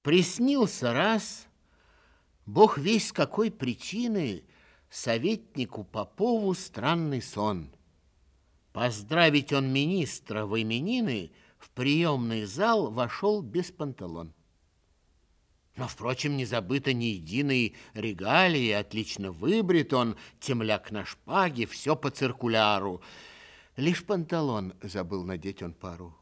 Приснился раз, бог весть с какой причины, советнику Попову странный сон. Поздравить он министра в именины, в приемный зал вошел без панталон. Но, впрочем, не забыто ни единой регалии, отлично выбрит он, темляк на шпаге, все по циркуляру. Лишь панталон забыл надеть он пару.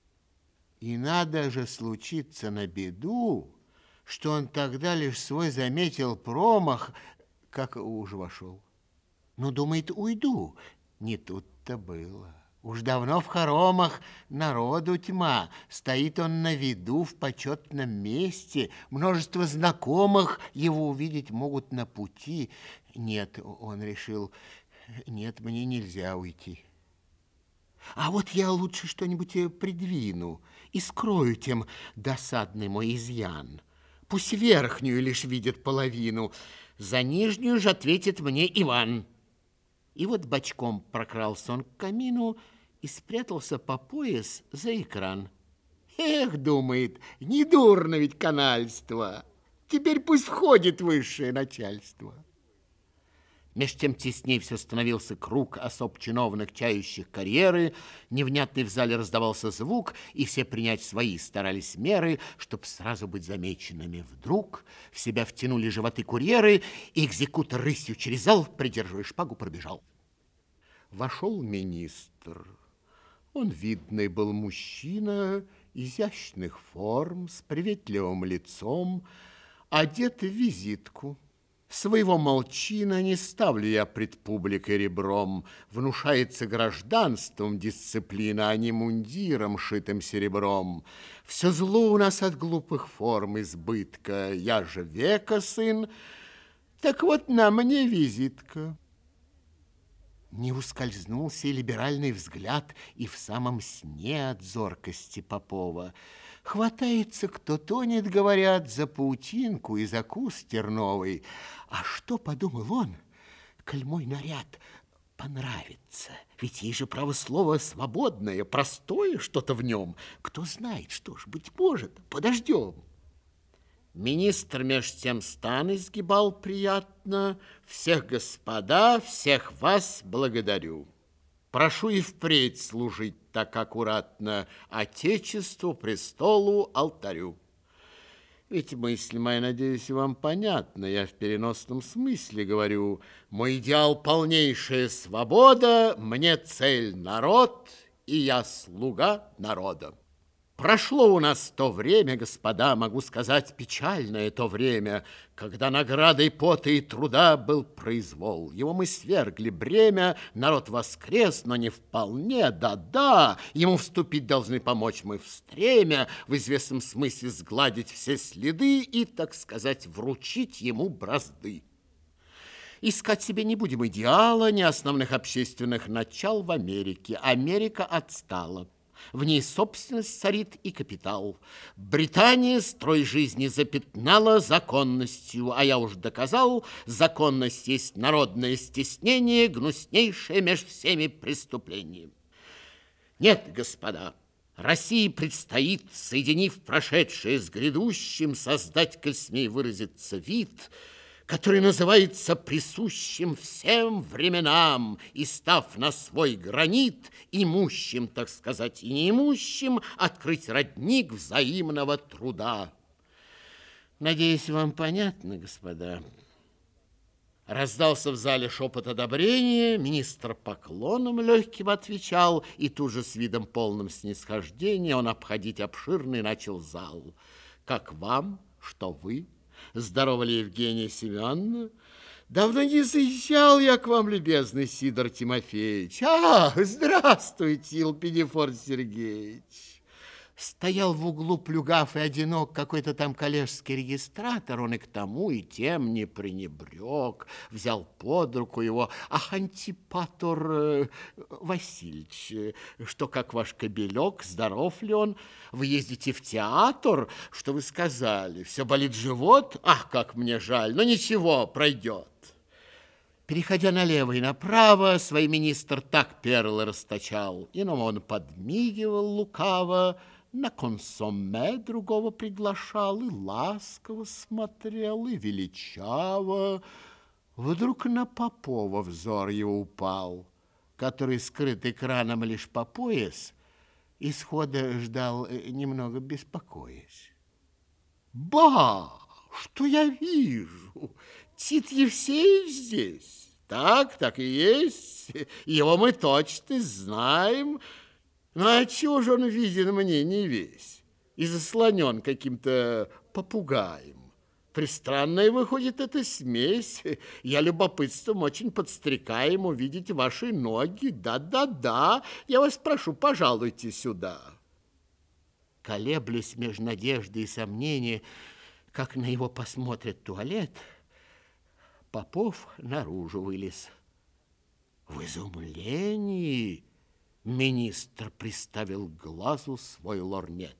И надо же случиться на беду, что он тогда лишь свой заметил промах, как уж вошел. Ну, думает, уйду. Не тут-то было. Уж давно в хоромах народу тьма. Стоит он на виду в почетном месте. Множество знакомых его увидеть могут на пути. Нет, он решил, нет, мне нельзя уйти. А вот я лучше что-нибудь придвину и скрою тем досадный мой изъян. Пусть верхнюю лишь видит половину, за нижнюю же ответит мне Иван. И вот бочком прокрался он к камину и спрятался по пояс за экран. Эх, думает, недурно ведь канальство. Теперь пусть входит высшее начальство. Меж тем тесней все становился круг особ чиновных, чающих карьеры, невнятный в зале раздавался звук, и все принять свои старались меры, чтоб сразу быть замеченными. Вдруг в себя втянули животы курьеры, и экзекутор рысью через зал, придерживая шпагу, пробежал. Вошел министр. Он видный был мужчина, изящных форм, с приветливым лицом, одет в визитку. Своего молчина не ставлю я пред публикой ребром. Внушается гражданством дисциплина, а не мундиром, шитым серебром. Все зло у нас от глупых форм избытка. Я же века сын, так вот на мне визитка. Не ускользнул сей либеральный взгляд и в самом сне от зоркости Попова. Хватается, кто тонет, говорят, за паутинку и за куст терновый. А что, подумал он, коль мой наряд понравится? Ведь ей же право слово свободное, простое что-то в нем. Кто знает, что ж, быть может, подождем. Министр меж тем стан изгибал приятно. Всех господа, всех вас благодарю. Прошу и впредь служить так аккуратно Отечеству, престолу, алтарю. Ведь мысль моя, надеюсь, вам понятна. Я в переносном смысле говорю. Мой идеал — полнейшая свобода, мне цель — народ, и я слуга народа. Прошло у нас то время, господа, могу сказать, печальное то время, когда наградой пота и труда был произвол. Его мы свергли бремя, народ воскрес, но не вполне, да-да, ему вступить должны помочь мы в стремя, в известном смысле сгладить все следы и, так сказать, вручить ему бразды. Искать себе не будем идеала, ни основных общественных начал в Америке. Америка отстала. В ней собственность царит и капитал. Британия строй жизни запятнала законностью, а я уж доказал, законность есть народное стеснение, гнуснейшее меж всеми преступлением. Нет, господа, России предстоит, соединив прошедшее с грядущим, создать, коль смей выразиться, вид, который называется присущим всем временам, и, став на свой гранит, имущим, так сказать, и неимущим, открыть родник взаимного труда. Надеюсь, вам понятно, господа. Раздался в зале шепот одобрения, министр поклоном легким отвечал, и тут же с видом полным снисхождения он обходить обширный начал зал. Как вам, что вы? Здорово ли, Евгения Семеновна? Давно не заезжал я к вам, любезный Сидор Тимофеевич. Здравствуйте, Елпидифор Сергеевич. Стоял в углу плюгав и одинок какой-то там коллежский регистратор, он и к тому, и тем не пренебрег. Взял под руку его. Ах, Антипатор Васильевич, что как ваш кобелек, здоров ли он? Вы ездите в театр? Что вы сказали? Все болит живот? Ах, как мне жаль, но ничего, пройдет. Переходя налево и направо, свой министр так перлы расточал. Иному он подмигивал лукаво, на консомме другого приглашал, и ласково смотрел, и величаво. Вдруг на Попова взор его упал, который, скрыт экраном лишь по пояс, исхода ждал, немного беспокоясь. Ба! Что я вижу? Тит Евсеевич здесь. Так и есть. Его мы точно знаем. Ну, а чего же он виден мне не весь? И заслонен каким-то попугаем. Пристранная выходит эта смесь. Я любопытством очень подстрекаем увидеть ваши ноги. Да, я вас прошу, пожалуйте сюда. Колеблюсь между надеждой и сомнением, как на его посмотрит туалет. Попов наружу вылез. В изумлении министр приставил к глазу свой лорнет.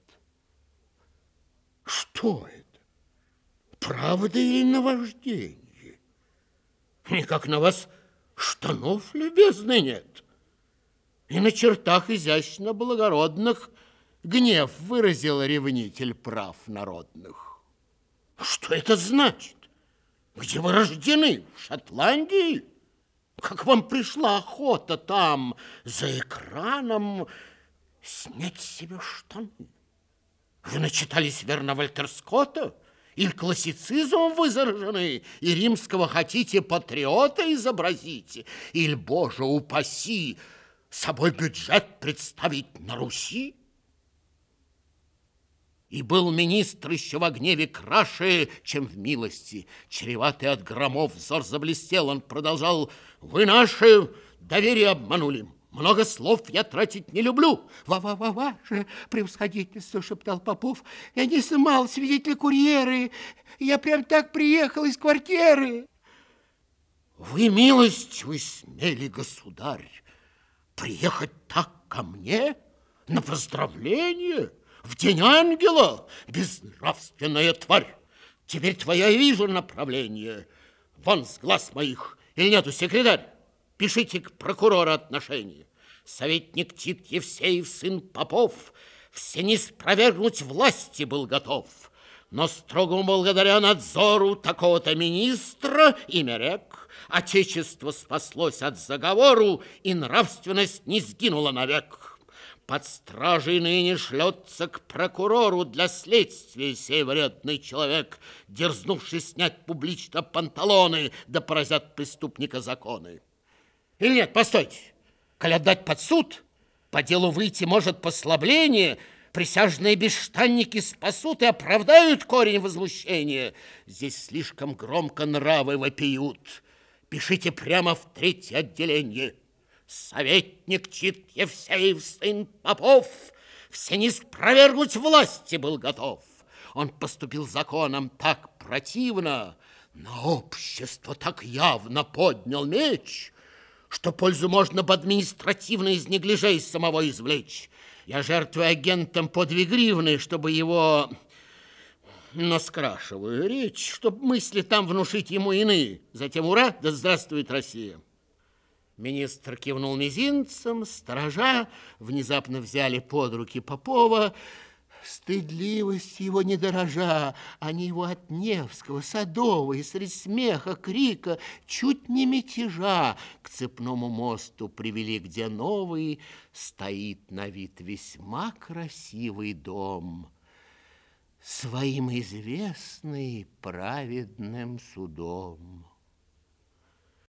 Что это? Правда или наваждение? Никак на вас штанов, любезный, нет. И на чертах изящно благородных гнев выразил ревнитель прав народных. Что это значит? Где вы рождены? В Шотландии? Как вам пришла охота там, за экраном, снять с себя штаны? Вы начитались, верно, Вальтер Скотта? Или классицизмом вы заражены, и римского хотите патриота изобразить? Или, Боже упаси, собой бюджет представить на Руси? И был министр еще во гневе краше, чем в милости. Чреватый от громов взор заблестел. Он продолжал: вы наше доверие обманули. Много слов я тратить не люблю. Ваше превосходительство, шептал Попов. Я не снимал свидетеля курьеры. Я прям так приехал из квартиры. Вы, милостивый, смели, государь, приехать так ко мне на поздравление? В день ангела, безнравственная тварь. Теперь твоя вижу направление. Вон с глаз моих. Или нету, секретарь? Пишите к прокурору отношения. Советник Тит Евсеев, сын Попов, все не спровергнуть власти был готов. Но строго благодаря надзору такого-то министра, имя рек, отечество спаслось от заговору, и нравственность не сгинула навек. Под стражей ныне шлется к прокурору для следствия сей вредный человек, дерзнувший снять публично панталоны, да поразят преступника законы. Или нет, постойте, коль отдать под суд, по делу выйти может послабление, присяжные бесштанники спасут и оправдают корень возмущения. Здесь слишком громко нравы вопиют. Пишите прямо в 3-е отделение. Советник Тит Евсеев, сын Попов, все не спровергнуть власти был готов. Он поступил законом так противно, на общество так явно поднял меч, что пользу можно бы административно из неглижей самого извлечь. Я жертвую агентом по 2 гривны, чтобы его... Но скрашиваю речь, чтобы мысли там внушить ему иные. Затем ура, да здравствует Россия. Министр кивнул мизинцем, сторожа внезапно взяли под руки Попова. Стыдливость его не дорожа, они его от Невского, Садового и средь смеха, крика, чуть не мятежа к цепному мосту привели, где новый стоит на вид весьма красивый дом, своим известный праведным судом.